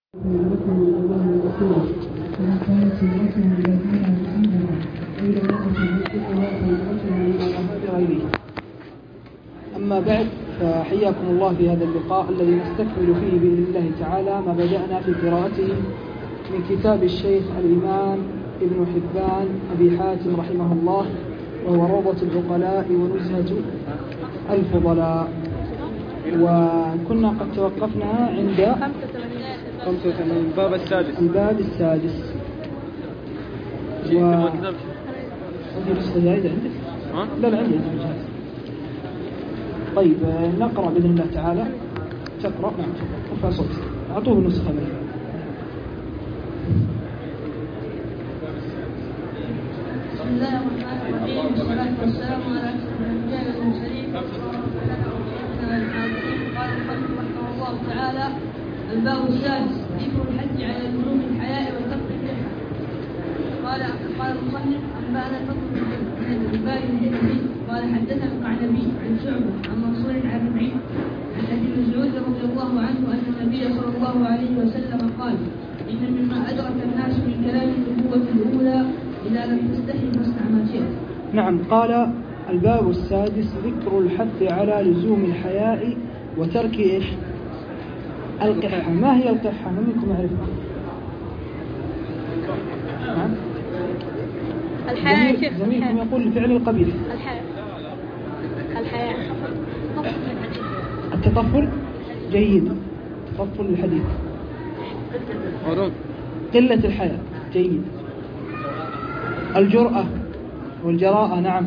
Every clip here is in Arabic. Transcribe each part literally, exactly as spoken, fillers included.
لكم من الله ورسوله ومن كانت هجرته الى دنيا يصيبها والى امرأة ينكحها فهجرته الى ما هاجر اليه. اما بعد، فحياكم الله في هذا اللقاء الذي نستكمل فيه باذن الله تعالى ما بدانا في قراءته من كتاب الشيخ الامام ابن حبان ابي حاتم رحمه الله، وهو روضة العقلاء ونزهة الفضلاء. وكنا قد توقفنا عند خمسة وثمانين الباب السادس الباب السادس. و... عندي نسخة جاهزة عندك؟ ها؟ لا لا عندي جاهزة. طيب نقرأ بإذن الله تعالى. تقرأ؟ نعم ارفع صوتك. أعطوه نسخة منه. بسم الله الرحمن الرحيم، والصلاة والسلام على أشرف الأنبياء والمرسلين قال المؤلف رحمه الله تعالى: الباب السادس، ذكر الحث على لزوم الحياء وترك اللحى. قال قال المصنف: أنبأنا الفضل بن الباب الجدي قال حدثنا القعنبي عن شعبة عن منصور عن ربيع عن أبي مسعود رضي الله عنه أن النبي صلى الله عليه وسلم قال: إن مما أدرك الناس من كلام النبوة الأولى إذا لم تستحي فاصنع ما شئت. نعم. قال الباب السادس: ذكر الحث على لزوم الحياء وترك إيش؟ القحة. ما هي القحة؟ من منكم يعرفها؟ نعم. الحياء يا شيخ. زميلكم يقول الفعل القبيح. الحياء الحياء التطفل. جيد. تطفل الحديث. قلة الحياء. جيد. الجرأة والجراءة. نعم.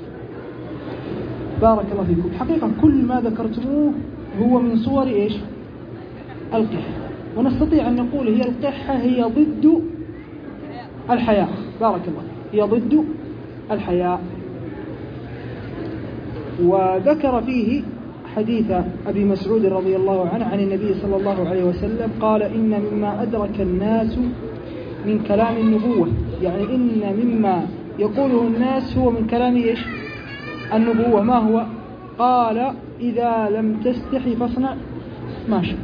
بارك الله فيكم. حقيقة كل ما ذكرتموه هو من صور إيش؟ القحة. ونستطيع أن نقول هي القحة هي ضد الحياء. بارك الله. هي ضد الحياء. وذكر فيه حديث أبي مسعود رضي الله عنه عن النبي صلى الله عليه وسلم قال: إن مما أدرك الناس من كلام النبوة، يعني إن مما يقوله الناس هو من كلام إيش؟ النبوة. ما هو؟ قال: إذا لم تستحي فاصنع ما شئت.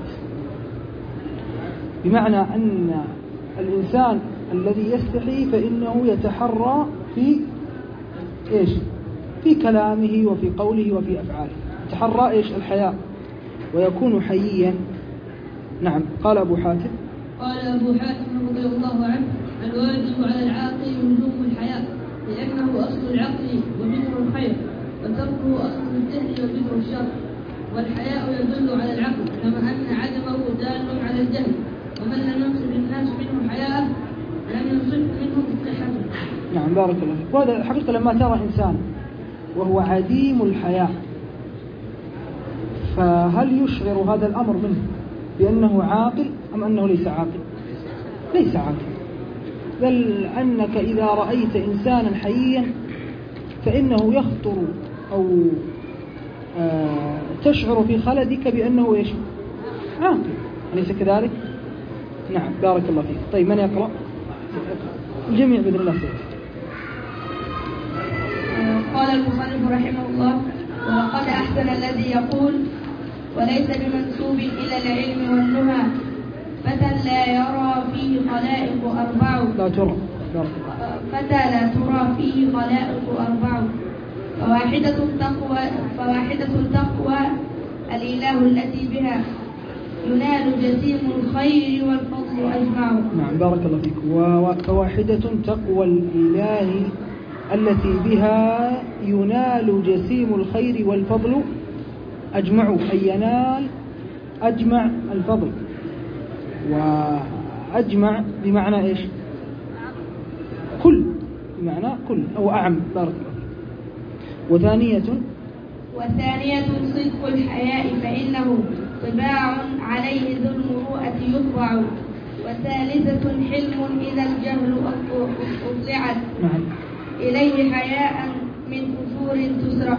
بمعنى أن الإنسان الذي يستحي فإنه يتحرى في إيش؟ في كلامه وفي قوله وفي أفعاله. يتحرى إيش؟ الحياء، ويكون حييا. نعم. قال أبو حاتم قال أبو حاتم رضي الله عنه: الواجب على العاقل لزوم الحياء، لأنه أصل العقل وبذر الخير، وتركه أصل الجهل وبذر الشر. والحياء يدل على العقل، كما أن عدمه دال على الجهل. ومن لم ينصف الناس منه حياء لم ينصف منهم قحته. نعم. بارك الله فيك. وهذا الحقيقة لما ترى إنسان وهو عديم الحياء، فهل يشعر هذا الأمر منه بأنه عاقل أم أنه ليس عاقل؟ ليس عاقل. بل أنك إذا رأيت إنسانا حييا فإنه يخطر أو آه تشعر في خلدك بأنه إيش؟ عاقل. أليس كذلك؟ نعم. بارك الله فيك. طيب من يقرأ؟ الجميع بإذن الله سيد. قال المصنف رحمه الله: وقد أحسن الذي يقول: وليس بمنسوب إلى العلم والنهى فتى لا يرى فيه خلائق أربع. لا ترى. فتى لا ترى فيه خلائق أربع. فواحدة التقوى فواحدة التقوى الإله التي بها ينال جسيم الخير والفضل أجمع. نعم. بارك الله فيك. فواحدة تقوى الإله التي بها ينال جسيم الخير والفضل أجمع، أي ينال أجمع الفضل. وأجمع بمعنى إيش؟ كل، بمعنى كل أو أعم. بارك الله فيك. وثانية وثانية صدق الحياء، فإنه طباع عليه ذو المروءة يطبع. وثالثة حلم إذا الجهل أطلعت نعم. إليه حياء من أثور تسرع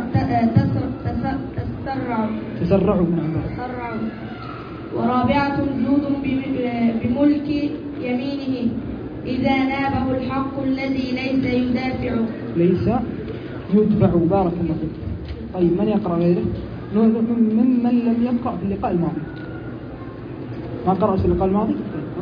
تسرع تسرع. نعم. تسرع. ورابعة جود بملك يمينه إذا نابه الحق الذي ليس يدافع ليس يدفع. بارك الله فيك. طيب من يقرأ غيره؟ ممن لم يقرأ في اللقاء الماضي. ما قرأت في اللقاء الماضي؟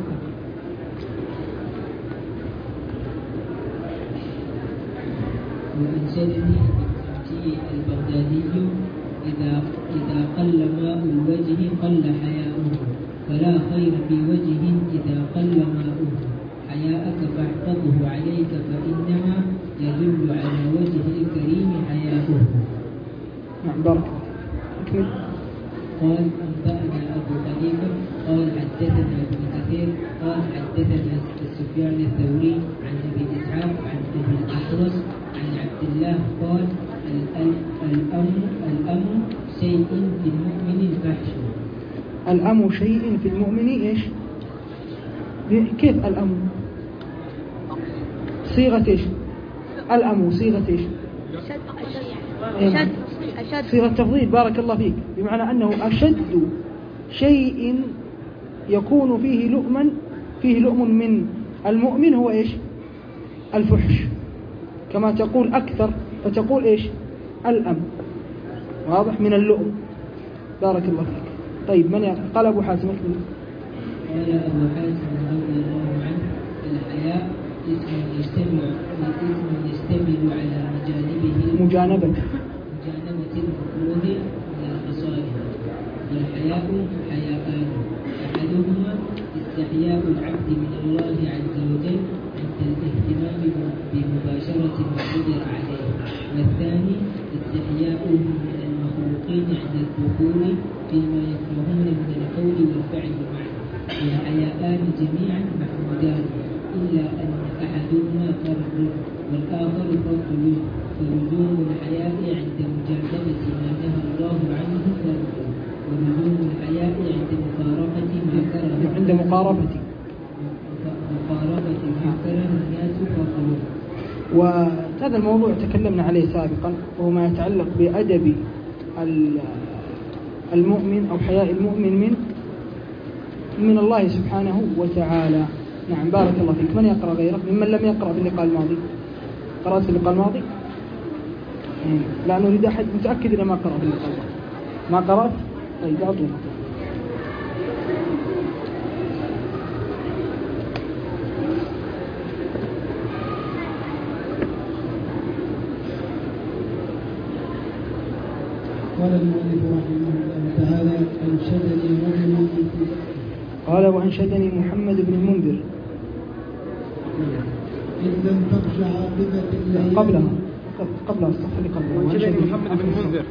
وأنشدني بالتمتيع البغدادي إذا إذا قل ماء الوجه قل حياؤه، فلا خير في وجه إذا قل ماؤه. حياءك فاحفظه عليك فإنما يدل على وجه الكريم حياؤه. نعم بارك الله. قال أنبأنا أبو خليفة قال حدثنا ابن كثير قال حدثنا سفيان الثوري عن أبي إسحاق عن ابن الأحوص عن عبد الله قال الأمر الأمر شيء في المؤمن الفحش. الأمر شيء في المؤمن إيش؟ كيف الأمر؟ صيغة إيش؟ الأمر صيغة إيش؟ أشد أشد صيغة تفضيل. بارك الله فيك. بمعنى أنه أشد شيء يكون فيه لؤما فيه لؤم من المؤمن هو إيش؟ الفحش. كما تقول أكثر فتقول إيش؟ الأم. واضح؟ من اللؤم. بارك الله فيك. طيب من يقرأ؟ قال أبو حازم. قال أبو حازم رضي الله عنه الحياء اسم يشتمل اسم يشتمل على مجانبه مجانبة مجانبة المفروض من الخصائص. والحياء حياءان، أحدهما استحياء العبد من الله عز وجل عند الاهتمام بمباشرة ما قدر عليه، والثاني استحياؤه من المخلوقين عند الدخول فيما يكرهون من القول والفعل معا. والحياءان جميعا محمودان إلا أن أحدهما فرد والآخر فرد، فلزوم الحياء عند مجانبة ما نهى الله عنه فرد، ولزوم الحياء عند مقاربة ما كره عند مقاربة مقاربة ما كره الناس فرد. وهذا الموضوع تكلمنا عليه سابقا، وهو ما يتعلق بأدب المؤمن أو حياء المؤمن من من الله سبحانه وتعالى. نعم بارك الله فيك. من يقرأ غيرك ممن لم يقرأ في اللقاء الماضي؟ قرأت في اللقاء الماضي؟ لا نريد أحد متأكد إذا ما قرأ في اللقاء الماضي. ما قرأت؟ طيب أعطونا. قال المؤلف رحمه الله تعالى أنشدني رجل قال وأنشدني محمد بن المنذر إن لم تخش عاقبة الليالي قبلها قبلها استغفر لي قبلها وأنشدني محمد بن المنذر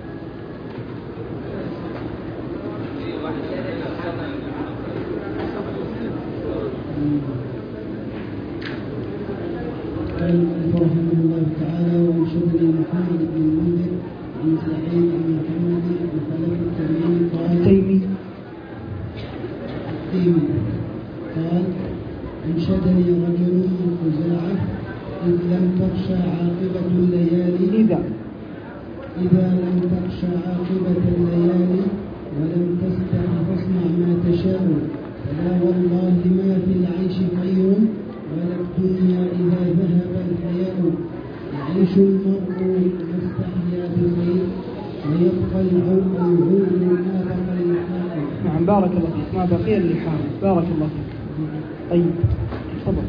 قال المؤلف رحمه الله تعالى وأنشدني محمد بن المنذر عن سعيد بن محمد بن خلف التميمي قال تيمي التيمي قال أنشدني رجل من خزاعة إذ لم تخشى عاقبة الليالي إذا إذا لم تخشى عاقبة الليالي ولم تستح فاصنع ما تشاء، فلا والله ما في العيش خير ولا الدنيا إذا ذهب الحياء. يعيش المرء ما استحيا بخير ويبقى العود ما بقى اللحاء. نعم بارك الله فيك. ما بقي اللحاء. بارك الله فيك. طيب تفضل.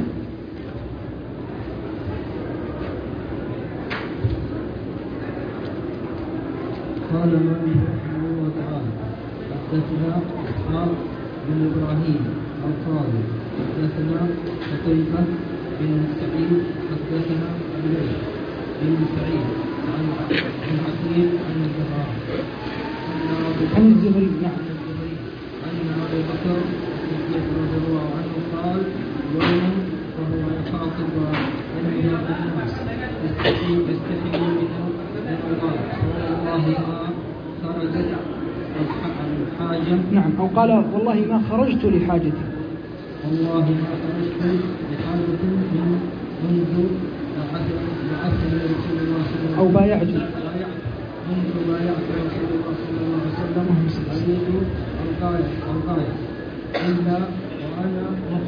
قال مالك رحمه الله تعالى حدثنا إسحاق بن إبراهيم القاضي حدثنا قتيبة بن سعيد حدثنا الليث بن سعيد عن حكيم عن الزهراء عن الزهري. نعم أن أبي بكر الصديق رضي الله عنه قال يوما وهو يخاطب أنبياء الناس يستحي يستحي منه الله والله ما خرجت الحاجة. نعم أو قال والله ما خرجت لحاجتي. والله ما خرجت لحاجة من منذ بعثني رسول الله صلى الله عليه وسلم أو بايعت منذ بايعت رسول الله صلى الله عليه وسلم أريد الغاية الغاية إلا وأنا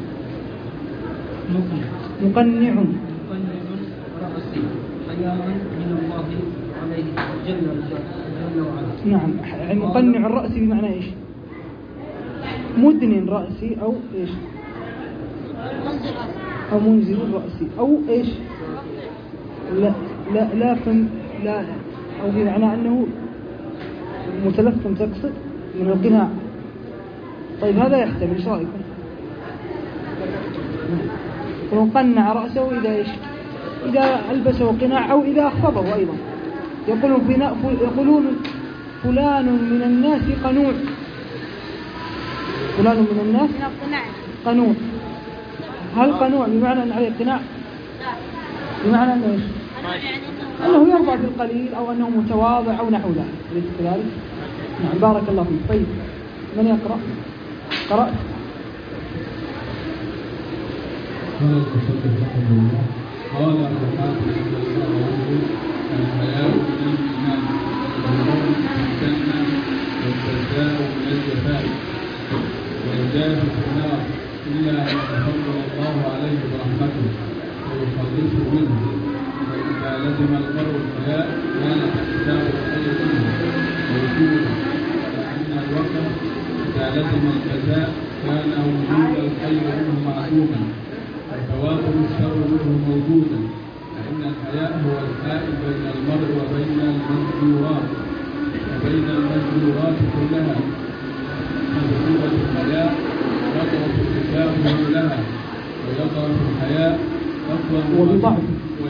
مقنع مقنع مقنع رأسي حياء من الله عليه جل جل وعلا. نعم مقنع الرأس بمعنى إيش؟ مدن رأسي أو إيش؟ أو منزل الرأس أو إيش؟ لا لا لا فم لا أو بمعنى أنه متلثم تقصد من القناع. طيب هذا يحتمل، ايش رايكم؟ وقنع رأسه إذا إيش؟ إذا ألبسه قناع أو إذا أخفضه أيضا. يقولون يقولون فلان من الناس قنوع، فلان من الناس قنوع. هل قنوع بمعنى أن عليه قناع؟ بمعنى أنه إيش؟ أنه يرضى بالقليل أو أنه متواضع أو نحو ذلك، أليس كذلك؟ نعم بارك الله فيك. طيب من يقرأ؟ قرأت؟ قال المصدق رحمه الله قال أبو حاتم رضي الله عنه الحياء من الإيمان والمرء في الجنة والجزاء من الجفاء والجاه في النار إلا أن يتفضل الله عليه برحمته ويخلصه منه. فإذا لزم المرء الحياء كان احتساب الخير منه ووجوده، لأن الوقت إذا لزم الجزاء كان وجود الخير منه معدوما وتواتر الشر منه موجودا، فإن الحياء هو الحائل بين المرء وبين المنكورات وبين المنكورات كلها. فبقوة الحياء يضعف اتجاهه لها ويضعف الحياء أصلا وبضعف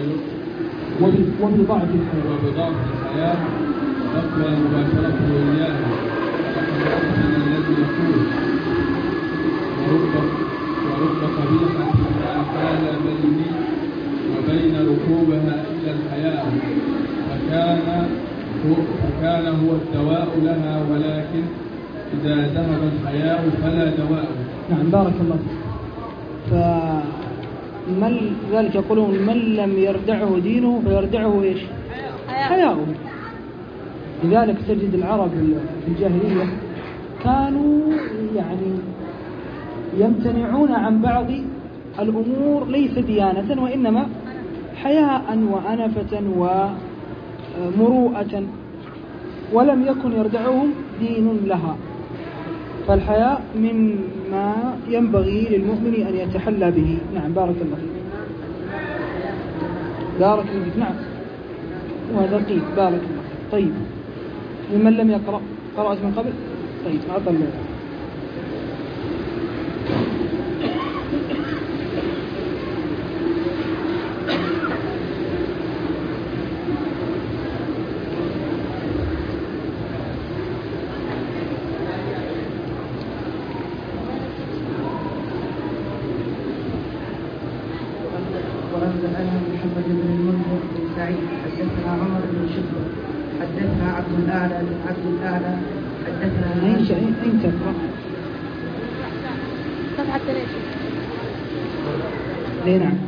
وبضعف وبضعف الحياء أقوى مباشرته إياها. وقد أحسن الذي يقول ورب ورب قبيحة حال بيني وبين ركوبها إلا الحياء، فكان فكان هو الدواء لها، ولكن إذا ذهب الحياء فلا دواء. نعم بارك الله فيك. فمن ذلك يقولون من لم يردعه دينه فيردعه إيش؟ حياؤه. لذلك تجد العرب في الجاهلية كانوا يعني يمتنعون عن بعض الأمور ليس ديانة وإنما حياء وأنفة ومروءة، ولم يكن يردعهم دين لها. فالحياء مما ينبغي للمؤمن أن يتحلى به. نعم بارك الله فيك. بارك الله فيك. نعم وهذا قيد. بارك الله فيك. طيب ممن لم يقرأ؟ قرأت من قبل؟ طيب أعطى الله. محمد بن المنذر بن سعيد حدثنا عمر بن شبر حدثنا عبد الاعلى بن عبد الاعلى حدثنا أين شيء أين تقرأ؟ صفحة ثلاثة. أي نعم.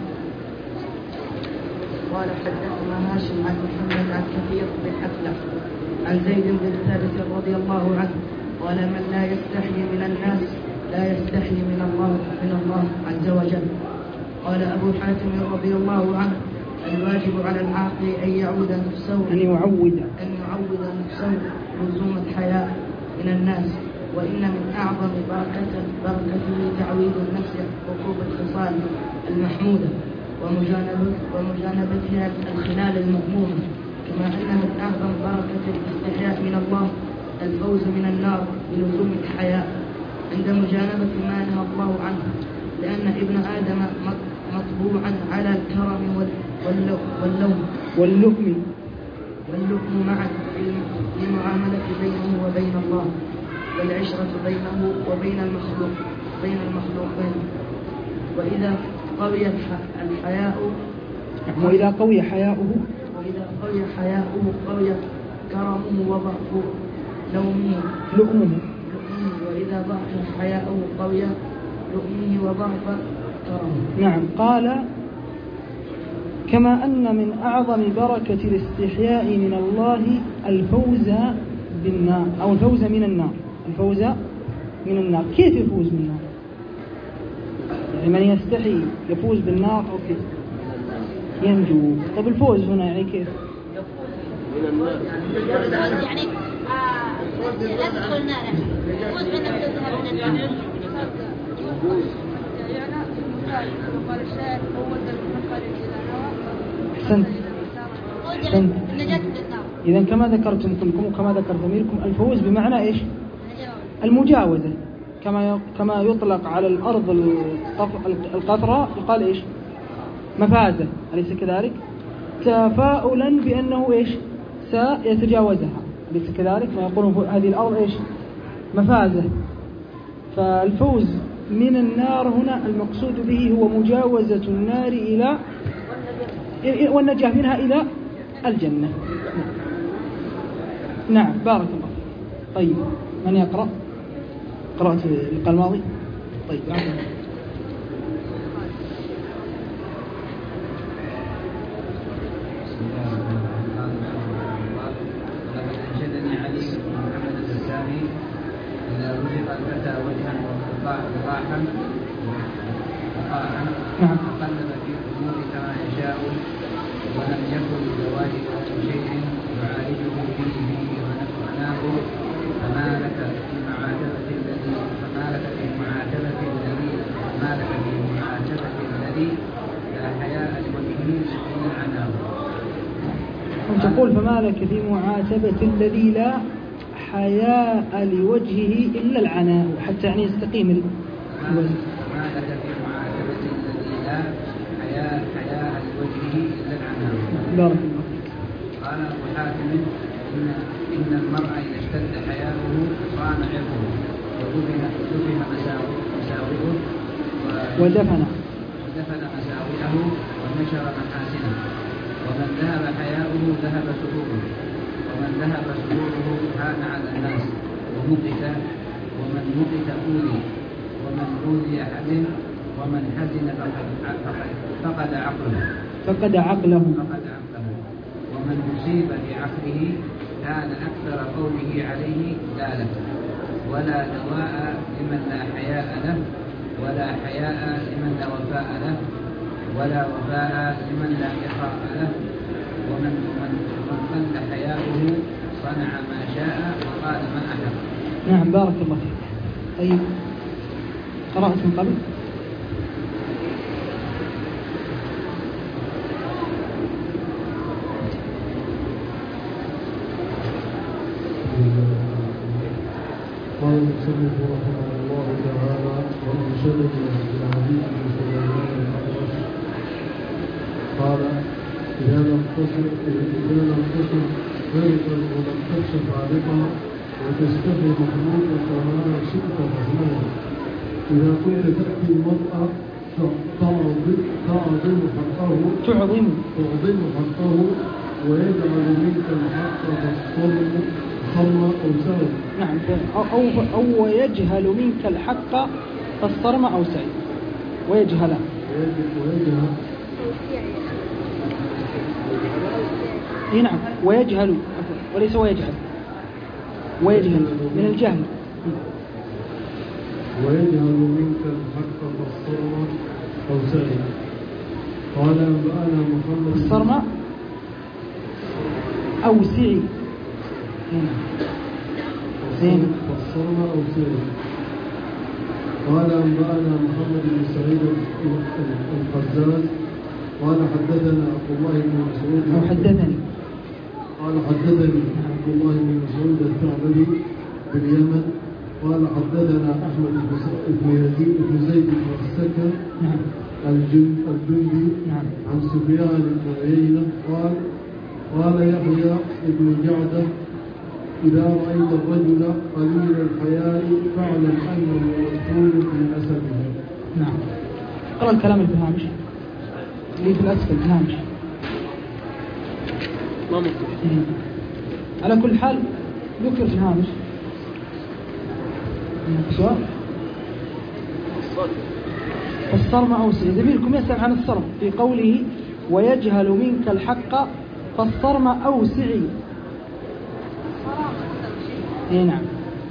قال حدثنا هاشم عن محمد عن كثير بن حفلة عن زيد بن ثابت رضي الله عنه قال من لا يستحي من الناس لا يستحي من الله من الله عز وجل. قال أبو حاتم رضي الله عنه الواجب على العاقل أن يعود نفسه أن يعود أن يعود نفسه لزوم الحياء من الناس، وإن من أعظم بركة بركته تعويد النفس ركوب الخصال المحمودة ومجانبة ومجانبتها الخلال المذمومة، كما أن من أعظم بركة الاستحياء من الله الفوز من النار بلزوم الحياء عند مجانبة ما نهى الله عنه، لأن ابن آدم مطبوعا على الكرم واللوم واللؤم واللؤم معا في المعاملة بينه وبين الله والعشرة بينه وبين المخلوق بين المخلوقين. وإذا قوي الحياء وإذا قوي حياؤه وإذا قوي حياؤه قوي كرمه وضعف لومه لؤمه وإذا ضعف حياؤه قوي لؤمه وضعف كرمه. نعم. قال كما أن من أعظم بركة الاستحياء من الله الفوز بالنار أو الفوز من النار الفوز من النار. كيف يفوز من النار؟ يعني من يستحي يفوز بالنار أو كيف ينجو؟ طب الفوز هنا يعني كيف؟ يعني لا تدخل النار، يفوز بأنك تذهب من النار. أحسنت. عجلة النجاة من النار. إذا كما ذكرتم كلكم وكما ذكر ضميركم الفوز بمعنى إيش؟ المجاوزة، كما كما يطلق على الأرض القطرة يقال إيش؟ مفازة، أليس كذلك؟ تفاؤلا بأنه إيش؟ سيتجاوزها، أليس كذلك؟ ما يقولون هذه الأرض إيش؟ مفازة. فالفوز من النار هنا المقصود به هو مجاوزة النار إلى والنجاة منها إلى الجنة. نعم بارك الله. طيب من يقرأ؟ قرأت اللقاء الماضي؟ طيب عفوا. بسم الله الرحمن الرحيم. ولقد أنشدني علي بن محمد السامي إذا رزق الفتى وجها وقاحا وقاحا تقلب في الأمور كما يشاء ولم يكن لزواجه شيء يعالجه فيه ونفعناه فما لك في معاتبة الذي فما لك في معاتبة الذي فما لك في معاتبة الذي لا حياء لوجهه إلا عناه. تقول فما لك في معاتبة الذي لا حياء لوجهه إلا العناء، حتى يعني يستقيم الوزن. فما لك في معاتبة الذي لا حياء حياء لوجهه إلا العناء. بارك الله فيك. قال أبو حاتم إن إن المرء إذا اشتد حياؤه صان عرضه ودفن دفن مساوئه ودفن ودفن مساوئه ونشر محاسنه. ومن ذهب حياؤه ذهب سروره، ومن ذهب سروره هان على الناس ومقت، ومن مقت أوذي، ومن أوذي أحد، ومن حزن فقد فقد عقله فقد عقله فقد عقله ومن أصيب بعقله كان أكثر قوله عليه دالة. ولا دواء لمن لا حياء له، ولا حياء لمن لا وفاء له، ولا وفاء لمن لا إخاء له. ومن من قل حياؤه صنع ما شاء وقال ما أحب. نعم بارك الله فيك. طيب قرأت من قبل؟ قال المصنف رحمه الله تعالى وانشدني بالعزيز بن سليمان الأعرج قال إذا لم تصل إذا لم تصل غيرا ولم تكشف عارضا وتشتهي محمودا فما شئت فهمها. إذا كنت تأتي المرأة تعظم تعظم حقه تعظم تعظم حقه ويجعل منك الحق فالصرم صرم أو سهل. نعم أو, أو, أو ويجهل منك الحق فالصرم أو سهل. ويجهل ويجهل اي نعم ويجهل وليس ويجهل ويجهل من الجهل. ويجهل منك الحق فالصرم أو سهل. قال أنبأنا محمد الصرم أو سعي. زين فالصرم أو سعي. قال أنبأنا محمد بن سعيد القزاز قال حدثنا عبد الله بن مسعود أو حدثني قال حدثني عبد الله بن مسعود الثعلبي باليمن قال حدثنا أحمد بن يزيد بن زيد بن السكن الجندي عن سفيان بن عيينة قال قال يحيى بن جعدة إذا رأيت الرجل قليل الحياء فاعلم أنه مدخول في نسبه. نعم قرأ الكلام اللي في الهامش اللي في الأسفل في الهامش ما ممكن. على كل حال ذكر في الهامش سؤال الصرم أو سعي. زميلكم يسأل عن الصرم في قوله ويجهل منك الحق فالصرم أو سعي. اي نعم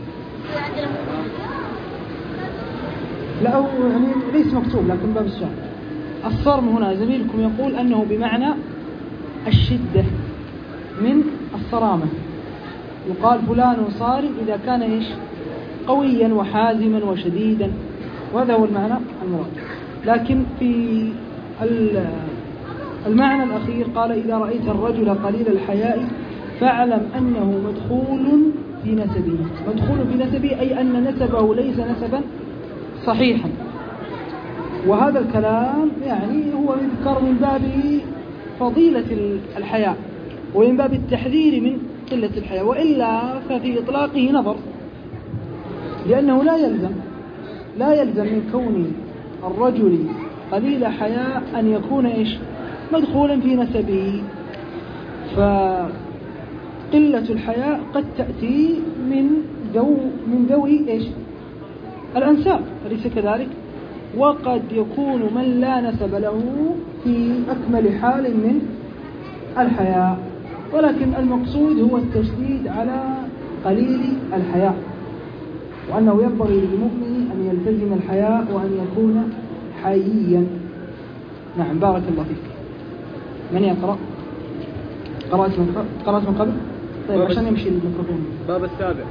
لا هو يعني ليس مكتوب لكن باب السؤال. الصرم هنا زميلكم يقول أنه بمعنى الشدة من الصرامة. يقال فلان صارم إذا كان إيش قويا وحازما وشديدا، وهذا هو المعنى المراد. لكن في المعنى الأخير قال إذا رأيت الرجل قليل الحياء فاعلم أنه مدخول في نسبه. مدخول في نسبه أي أن نسبه ليس نسبا صحيحا. وهذا الكلام يعني هو يذكر من باب فضيلة الحياء ومن باب التحذير من قلة الحياء، وإلا ففي إطلاقه نظر، لأنه لا يلزم لا يلزم من كون الرجل قليل حياء أن يكون إيش مدخولا في نسبه. فقلة الحياء قد تأتي من ذو من ذوي إيش الأنساب، أليس كذلك؟ وقد يكون من لا نسب له في أكمل حال من الحياء، ولكن المقصود هو التشديد على قليل الحياء، وأنه ينبغي للمؤمن أن يلتزم الحياء وأن يكون حييا. نعم، بارك الله فيك. من يقرأ؟ قرأت من قرأت من قبل؟ طيب عشان يمشي الميكروفون. باب السابع.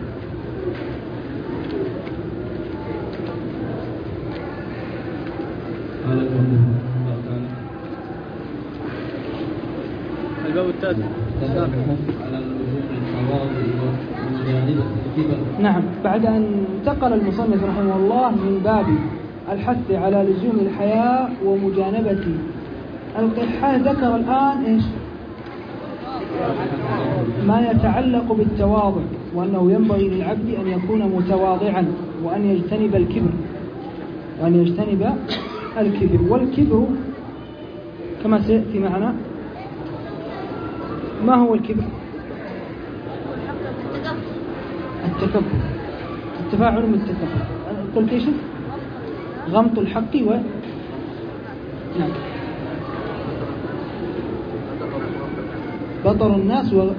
الباب التاسع السابع على اللزوم التواضع ومجانبة الكبر. نعم، بعد أن انتقل المصنف رحمه الله من باب الحث على لزوم الحياء ومجانبة القحة، ذكر الآن إيش ما يتعلق بالتواضع، وأنه ينبغي للعبد أن يكون متواضعا وأن يجتنب الكبر وأن يجتنب الكبر. والكبر كما سيأتي معنا، ما هو الكبر؟ التكبر، التفاعل من التكبر. قلت ايش؟ غمط الحق و نعم بطر الناس و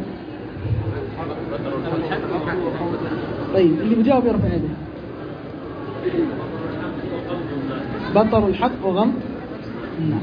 طيب اللي بيجاوب يرفع يده. بطر الحق وغمط الناس.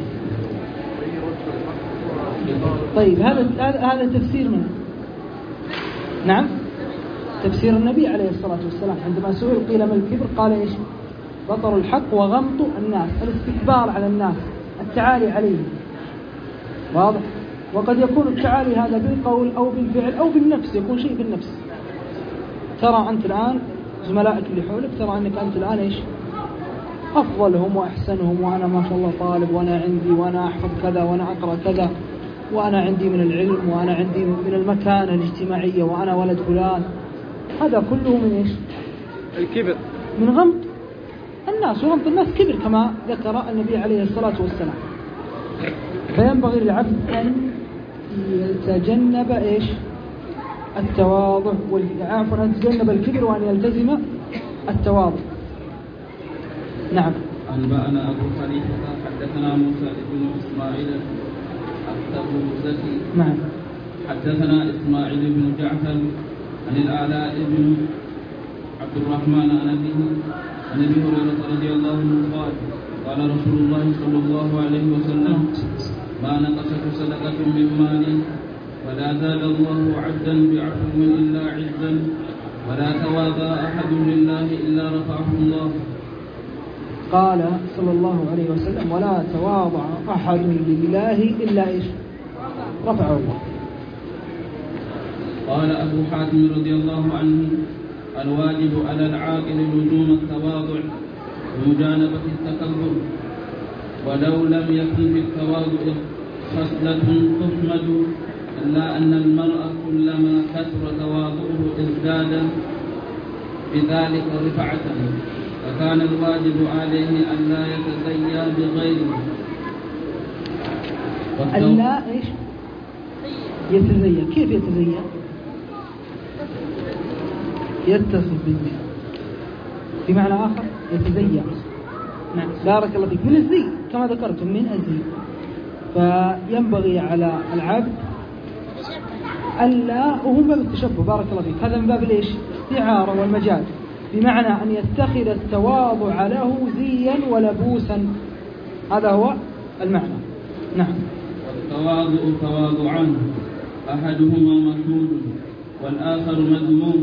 طيب هذا هذا تفسير منه. نعم، تفسير النبي عليه الصلاة والسلام عندما سئل قيل ما الكبر قال ايش؟ بطر الحق وغمط الناس، الاستكبار على الناس، التعالي عليهم. واضح؟ وقد يكون التعالي هذا بالقول أو بالفعل أو بالنفس، يكون شيء بالنفس. ترى أنت الآن زملائك اللي حولك ترى أنك أنت الآن ايش؟ أفضلهم وأحسنهم، وأنا ما شاء الله طالب، وأنا عندي، وأنا أحفظ كذا، وأنا أقرأ كذا، وأنا عندي من العلم، وأنا عندي من المكانة الاجتماعية، وأنا ولد فلان. هذا كله من إيش؟ الكبر، من غمط الناس، وغمط الناس كبر كما ذكر النبي عليه الصلاة والسلام. فينبغي للعبد أن يتجنب إيش؟ التواضع، عفوا أن يتجنب الكبر وأن يلتزم التواضع. نعم. أنبأنا أبو حنيفة حدثنا موسى بن إسماعيل التبوذكي. نعم. حدثنا إسماعيل بن جعفر عن الأعلاء بن عبد الرحمن عن أبيه عن أبي هريرة رضي الله عنه قال قال رسول الله صلى الله عليه وسلم ما نقصت صدقة من مال ولا زاد الله عبدا بعفو إلا عزا ولا تواضع أحد لله إلا رفعه الله. قال صلى الله عليه وسلم ولا تواضع أحد لله إلا إيش؟ رفعه الله. قال أبو حاتم رضي الله عنه الواجب على العاقل لزوم التواضع ومجانبة التكبر، ولو لم يكن في التواضع خصلة تحمد إلا أن المرء كلما كثر تواضعه ازداد بذلك رفعة، فكان الواجب عليه أن لا يتزيا بغيره. أن لا إيش؟ يتزيا. كيف يتزيا؟ يتصف بالزي، بمعنى آخر يتزيا. نعم، بارك الله فيك. من الزي كما ذكرتم، من الزي. فينبغي على العبد ألا، وهو باب التشبه، بارك الله فيك، هذا من باب ليش؟ استعارة والمجال، بمعنى أن يتخذ التواضع له زيا ولبوسا، هذا هو المعنى. نعم. والتواضع تواضعان أحدهما محمود والآخر مذموم.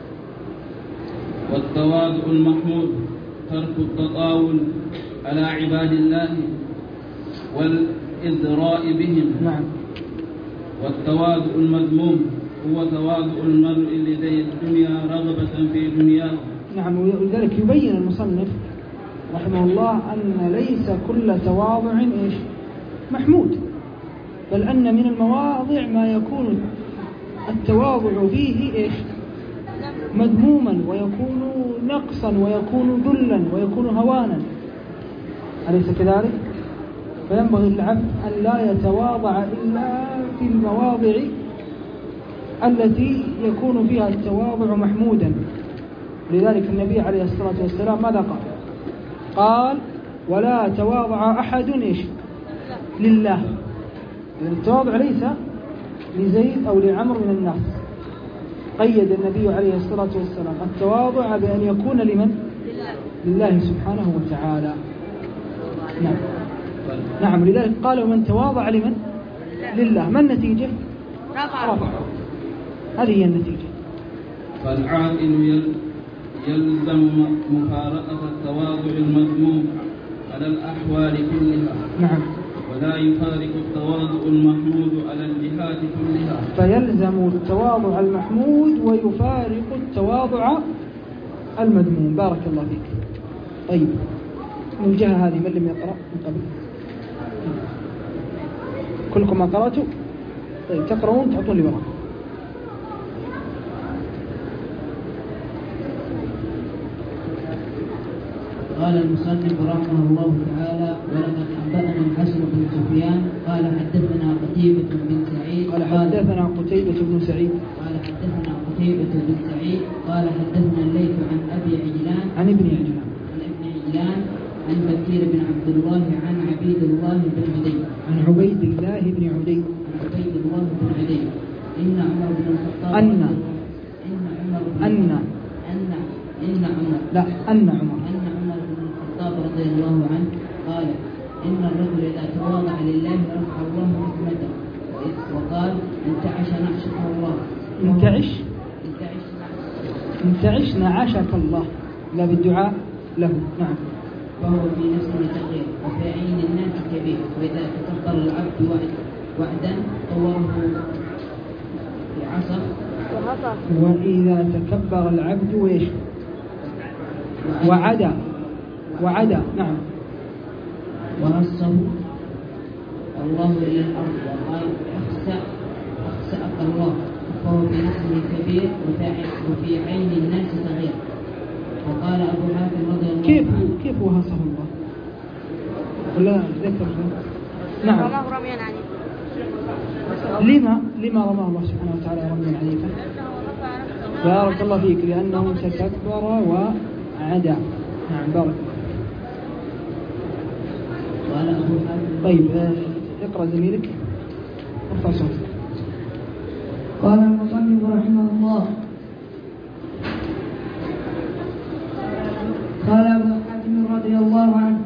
والتواضع المحمود ترك التطاول على عباد الله الإذراء بهم. نعم. والتواضع المذموم هو تواضع المرء لدي الدنيا رغبة في دنياه. نعم. ولذلك يبين المصنف رحمه الله أن ليس كل تواضع إيش محمود، بل أن من المواضع ما يكون التواضع فيه إيش مذموما، ويكون نقصا، ويكون ذلا، ويكون هوانا، أليس كذلك؟ فينبغي العبد أن لا يتواضع إلا في المواضع التي يكون فيها التواضع محمودا. لذلك النبي عليه الصلاة والسلام ماذا قال؟ قال: ولا تواضع أحد إيش لله. يعني التواضع ليس لزيد أو لعمر من الناس، قيد النبي عليه الصلاة والسلام التواضع بأن يكون لمن؟ لله سبحانه وتعالى. نعم. نعم. لذلك قال: ومن تواضع لمن؟ لله. ما النتيجة؟ رفع. رفع. هذه هي النتيجة. فالعاقل يلزم مفارقة التواضع المذموم على الأحوال كلها. نعم. ولا يفارق التواضع المحمود على الجهات كلها. فيلزم التواضع المحمود ويفارق التواضع المذموم. بارك الله فيك. طيب، من الجهة هذه من لم يقرأ من قبل؟ كلكم ما قرأتوا؟ طيب، تقرؤون تعطون لي ورقة. قال المصنف رحمه الله تعالى: ولقد أنبأنا الحسن بن سفيان قال حدثنا قتيبة بن سعيد قال حدثنا قتيبة بن سعيد قال حدثنا قتيبة بن سعيد قال حدثنا الليث عن أبي عجلان عن ابن عجلان عن ابن عجلان عن بكير بن عبد الله عن عبيد الله بن عدي عن عبيد الله بن عدي عن عبيد الله بن عدي إن عمر بن الخطاب أن إن عمر بن أن أن إن عمر لا أن عمر أن عمر بن الخطاب رضي الله عنه قال: إن الرجل إذا تواضع لله رفع الله حكمته، وقال: انتعش نعشك الله. انتعش انتعش انتعش نعشك الله، لا بالدعاء له. نعم. فهو في نفسه صغير وفي عين الناس كبير، وإذا تكبر العبد وعد وعدا طوره بعصا وإذا تكبر العبد وإيش وعدا وعدا. نعم. ورصه الله إلى الأرض وقال: اخسأ اخسأك الله. فهو في نفسه كبير وفي عين الناس صغير. وقال أبو حاتم رضي الله كيف عنه: كيف وهصه الله؟ ولا ذكر؟ نعم. رماه رميا عنيفا. لما لما رماه الله سبحانه وتعالى رميا عنيفا؟ بارك الله فيك، لأنه تكبر وعدا. نعم. بارك الله. قال أبو حاتم. طيب، اقرأ زميلك، ارفع صوتك. قال المصنف رحمه الله: قال أبو حاتم رضي الله عنه: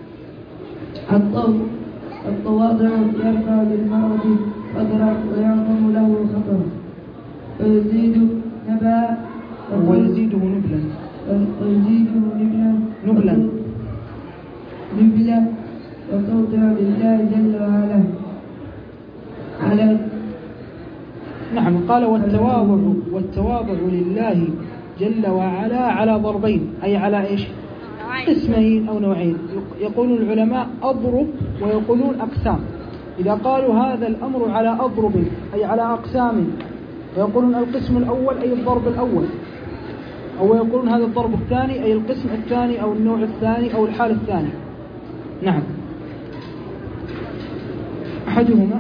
التواضع يرفع للمرء قدرا ويعظم له خطرا ويزيد نبا ويزيده نبلا ويزيده نبلا نبلا نبلا وتوضع لله جل وعلا على. نعم. قال: والتواضع والتواضع لله جل وعلا على ضربين، أي على إيش؟ قسمين أو نوعين. يقولون العلماء أضرب، ويقولون أقسام. إذا قالوا هذا الأمر على أضرب أي على أقسام، ويقولون القسم الأول أي الضرب الأول، أو يقولون هذا الضرب الثاني أي القسم الثاني أو النوع الثاني أو الحال الثاني. نعم. أحدهما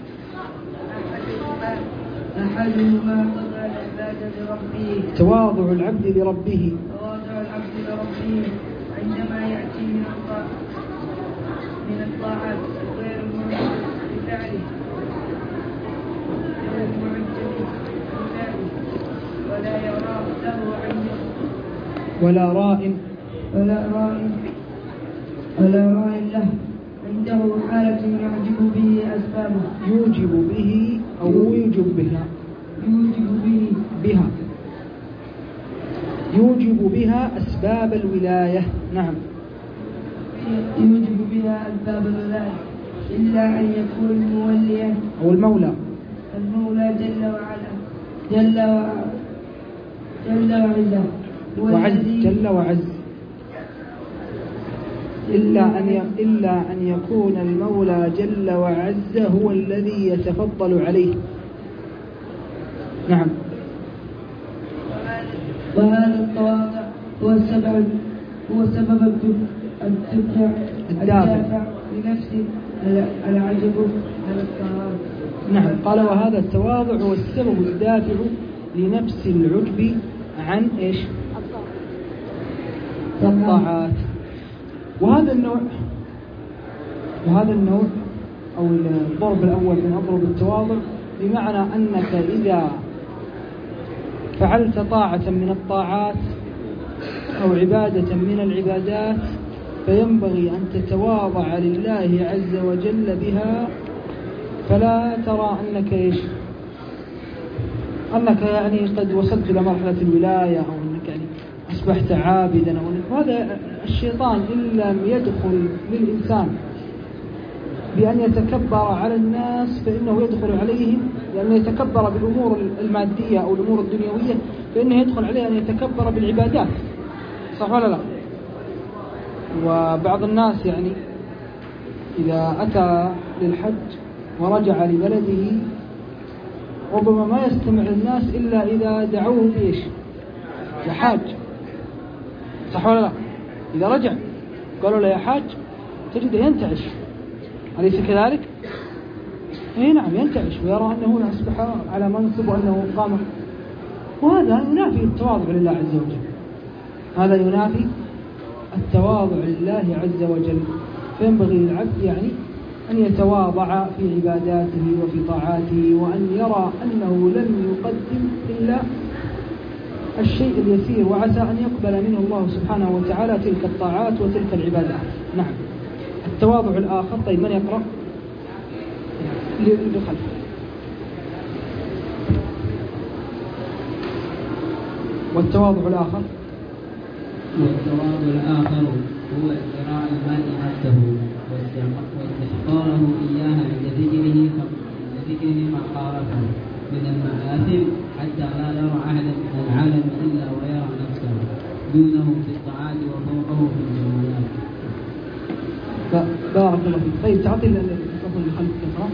أحدهما تواضع العباد لربه تواضع العبد لربه تواضع العبد لربه عندما يأتي من الطاعات من الطاعات غير المعجب بفعله غير المعجب بفعله ولا يرى له عنده ولا راء ولا راء ولا راء له عنده حالة يعجب به أسبابه يوجب به أو يوجب بها يوجب به بها يوجب بها أسباب الولاية. نعم. يوجب بها أسباب الولاية إلا أن يكون موليا أو المولى المولى جل وعلا جل وعلا جل وعلا وعز جل وعز إلا أن ي... إلا أن يكون المولى جل وعز هو الذي يتفضل عليه. نعم. وهذا التواضع هو السبب هو سبب الدفع الدافع لنفسه العجب على الطاعات. نعم. قال وهذا التواضع هو السبب الدافع لنفس العجب عن إيش؟ الطاعات. وهذا النوع وهذا النوع أو الضرب الأول من أضرب التواضع بمعنى أنك إذا فعلت طاعة من الطاعات أو عبادة من العبادات فينبغي أن تتواضع لله عز وجل بها، فلا ترى أنك إيش؟ أنك يعني قد وصلت إلى مرحلة الولاية أو أنك يعني أصبحت عابدا أو أنك هذا الشيطان إن لم يدخل للإنسان بأن يتكبر على الناس فإنه يدخل عليهم، لأن يتكبر بالأمور المادية أو الأمور الدنيوية فإنه يدخل عليه أن يتكبر بالعبادات. صح ولا لا؟ وبعض الناس يعني إذا أتى للحج ورجع لبلده ربما ما يستمع للناس إلا إذا دعوه بإيش؟ يا حاج. صح ولا لا؟ إذا رجع قالوا له يا حاج تجده ينتعش، أليس كذلك؟ إيه نعم ينتعش ويرى أنه أصبح على منصب وأنه قام، وهذا ينافي التواضع لله عز وجل. هذا ينافي التواضع لله عز وجل. فينبغي للعبد يعني أن يتواضع في عباداته وفي طاعاته، وأن يرى أنه لم يقدم إلا الشيء اليسير، وعسى أن يقبل منه الله سبحانه وتعالى تلك الطاعات وتلك العبادات. نعم. التواضع الآخر. طيب من يقرأ؟ للخلف. والتواضع الآخر والتواضع الآخر هو إقراء المرء نفسه واستحقاره إياها عند ذكره عند ذكره ما خالفه من المآثم، حتى لا يرى أحدا من العالم إلا ويرى نفسه دونه في الطاعات وفوقه في الجمالات. بارك الله فيك. طيب تعطي الميكروفون اللي خلفك يقرأ.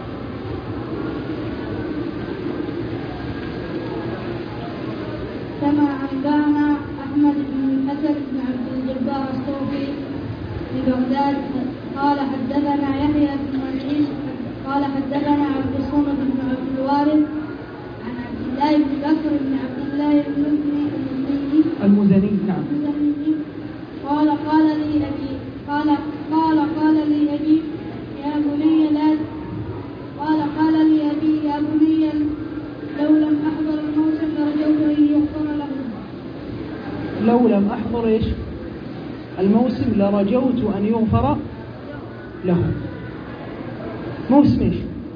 كما أنبانا أحمد بن الحسن بن عبد الجبار الصوفي ببغداد قال حدثنا يحيى بن معين قال حدثنا عبد الصمد بن عبد الوارث عن عبد الله بن بكر بن عبد الله المزني المزني نعم المزني قال قال لي أبي قال قال قال لي أبي يا بني لا قال قال لي أبي يا بني لو لم أحضر الموسم لرجوت أن يغفر له. لو لم أحضر إيش؟ الموسم لرجوت أن يغفر له. موسم إيش؟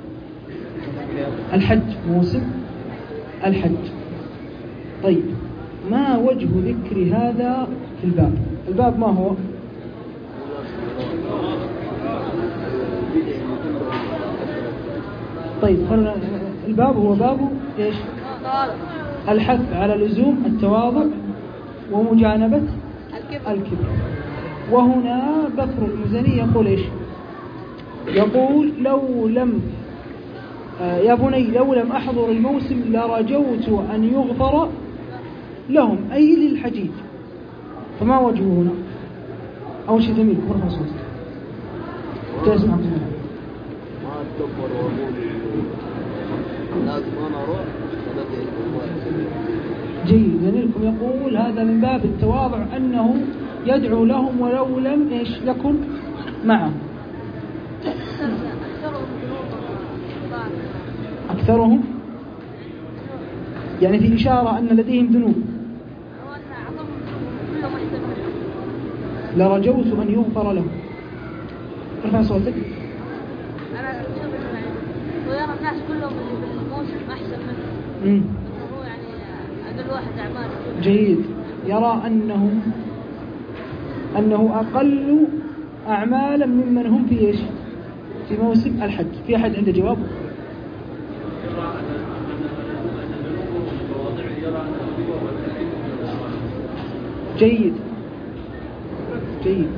الحج. موسم الحج. طيب ما وجه ذكر هذا في الباب؟ الباب ما هو؟ طيب الباب هو باب إيش؟ الحث على لزوم التواضع ومجانبة الكبر. وهنا بكر المزني يقول إيش؟ يقول لو لم آه يا بني لو لم أحضر الموسم لرجوت أن يغفر لهم، أي للحجيج. فما وجهه هنا؟ أول شيء جميل ورفع صوتك تسمع عبد الله. ما أتكبر وأقول لازم أنا أروح. جيد. زميلكم يقول هذا من باب التواضع أنه يدعو لهم ولو لم إيش يكن معهم. أكثرهم يعني في إشارة أن لديهم ذنوب. لرجوت أن يغفر لهم. ارفع صوتك. أنا أشوف ويرى الناس كلهم اللي بالموسم أحسن منه. هو يعني أقل واحد أعمال. جيد. يرى أنهم أنه أقل أعمالا ممن هم في إيش؟ في موسم الحج. في أحد عنده جواب؟ جيد جيد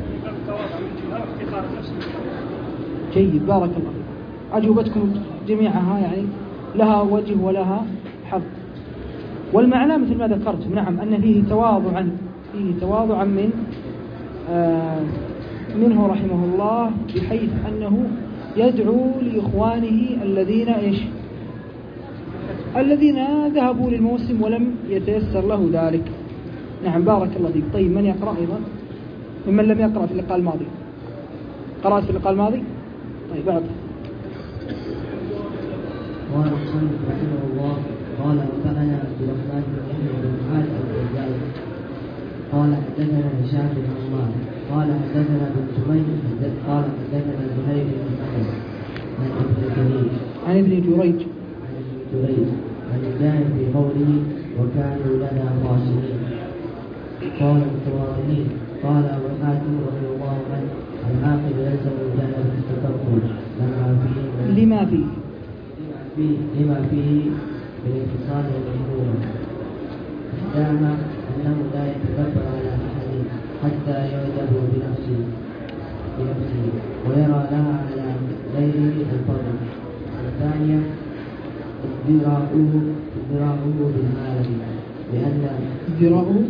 جيد بارك الله. أجوبتكم جميعها يعني لها وجه ولها حظ. والمعنى مثل ما ذكرت نعم أن فيه تواضعا فيه تواضعا من آه منه رحمه الله، بحيث أنه يدعو لإخوانه الذين إيش الذين ذهبوا للموسم ولم يتيسر له ذلك. نعم بارك الله فيك. طيب من يقرأ أيضا ممن لم يقرأ في اللقاء الماضي؟ قرأت في اللقاء الماضي؟ طيب بعد. قال المصنف رحمه الله قال انبأنا عبد الرحمن بن يحيى بن معاذ الجزائري قال حدثنا هشام بن عمار قال حدثنا بن سمين قال حدثنا زهير بن انس عن ابن جريج عن ابن جريج عن ابن جريج عن الجاهل في قوله وكانوا لنا خاشعين. قال الطوارئي قال ابو حاتم رضي الله عنه العاقل يلزم الجهل بالتكبر لما فيه لما فيه فيه لما فيه من انفصال المحمول. احداها انه لا يتكبر على احد حتى يعجب بنفسه بنفسه ويرى لها على غيره الفضل. الثانيه ازدراؤه ازدراؤه بالعالم لان ازدراؤه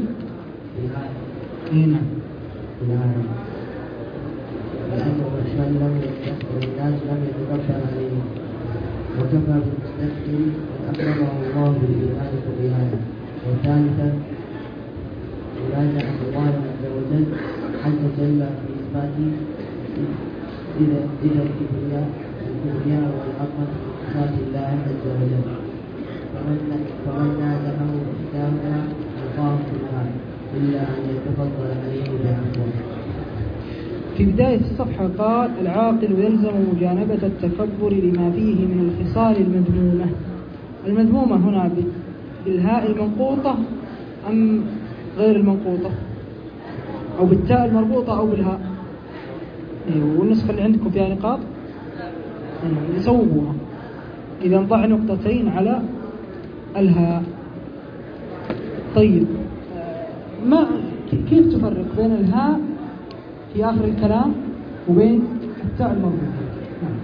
هنا بالعالم لأنه من لم يتكبر الناس لم يتكبر عليه وكفى بالمستكبر من أكرمه الله بالإيمان بهذا. وثالثا مراجعة الله عز وجل عز وجل في إثباته إذا إذا الكبرياء الكبرياء والعظمة في صفات الله عز وجل. فمن فمن نازعه إحداهما ألقاه في النار إلا أن يتفضل عليه بعفوه. في بداية الصفحة قال العاقل يلزم مجانبة التكبر لما فيه من الخصال المذمومة. المذمومة هنا بالهاء المنقوطة أم غير المنقوطة، أو بالتاء المربوطة أو بالهاء؟ والنسخة اللي عندكم فيها نقاط يصوبوها. إذا ضع نقطتين على الهاء. طيب ما كيف تفرق بين الهاء في آخر الكلام وبين التاء المربوطة؟ نعم.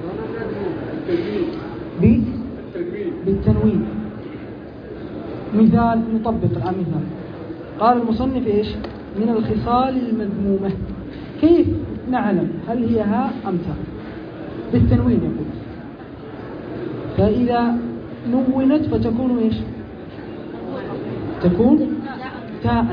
بالتنوين. مثال نطبق الآن مثال. قال المصنف إيش؟ من الخصال المذمومة. كيف نعلم هل هي هاء أم تاء؟ بالتنوين يقول. فإذا نونت فتكون إيش؟ تكون تاء.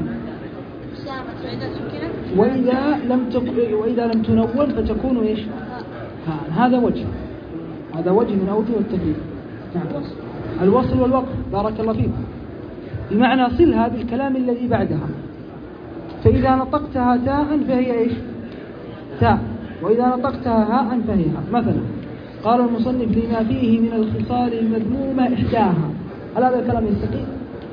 وإذا لم تك... وإذا لم تنون فتكون إيش؟ ها. هذا وجه هذا وجه من أوجه التكليف. نعم. الوصل والوقف بارك الله فيكم بمعنى صلها بالكلام الذي بعدها. فإذا نطقتها تاء فهي إيش؟ تاء. وإذا نطقتها هاء فهي هاء. مثلا قال المصنف لما فيه من الخصال المذمومة إحداها. هل هذا الكلام يستقيم؟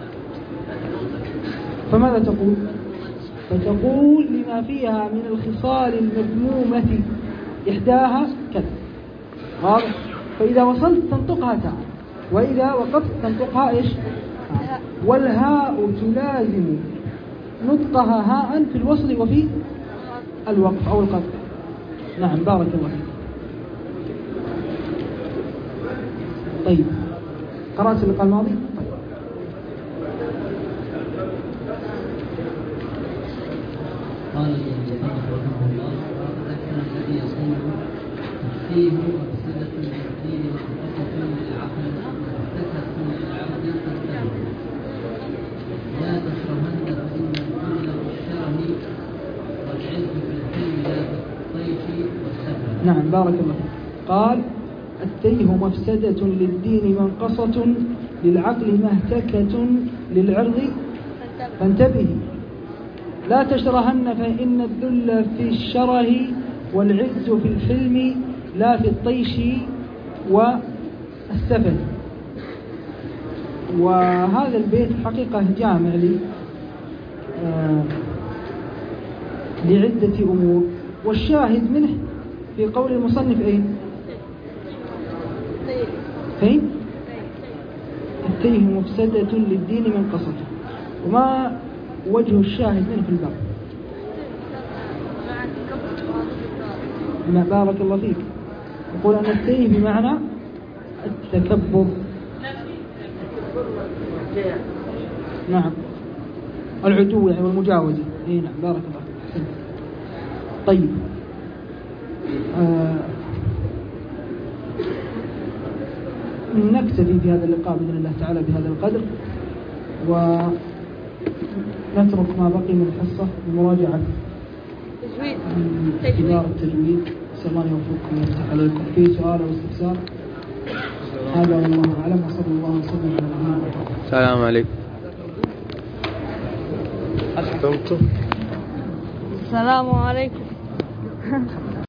فماذا تقول؟ فتقول لما فيها من الخصال المذمومة إحداها كذا. واضح؟ فإذا وصلت تنطقها تاء، وإذا وقفت تنطقها إيش؟ والهاء تلازم نطقها هاء في الوصل وفي الوقف أو القطع. نعم بارك الله فيك. طيب قرأت اللقاء الماضي؟ قال المصنف رحمه الله ذكر الذي يصنع فيه مفسدة للدين ومحدثة للعقل ومحدثة للعقل تنتهي. لا تشرهن فإن الكل بالشره والعز في الحلم لا بالطيش والسفر. نعم بارك الله فيك. قال التيه مفسدة للدين منقصة للعقل مهتكة للعرض فانتبه. لا تشرهن فإن الذل في الشره والعز في الحلم لا في الطيش والسفل. وهذا البيت حقيقة جامع لي آه لعدة أمور، والشاهد منه في قول المصنف أين؟ فين؟ التيه مفسدة للدين من قصته. وما وجه الشاهد منه في الباب؟ ما بارك الله فيك. يقول أن التيه بمعنى التكبر. نعم، العدو يعني والمجاوزة. اي نعم، بارك الله فيك. طيب، آه نكتفي في هذا اللقاء بإذن الله تعالى بهذا القدر، ونترك ما بقي من الحصة لمراجعة إدارة التجويد. نسأل الله يوفقكم ويفتح عليكم. في سؤال أو استفسار؟ هذا والله أعلم، وصلى الله وسلم على نبينا محمد. السلام عليكم. السلام عليكم.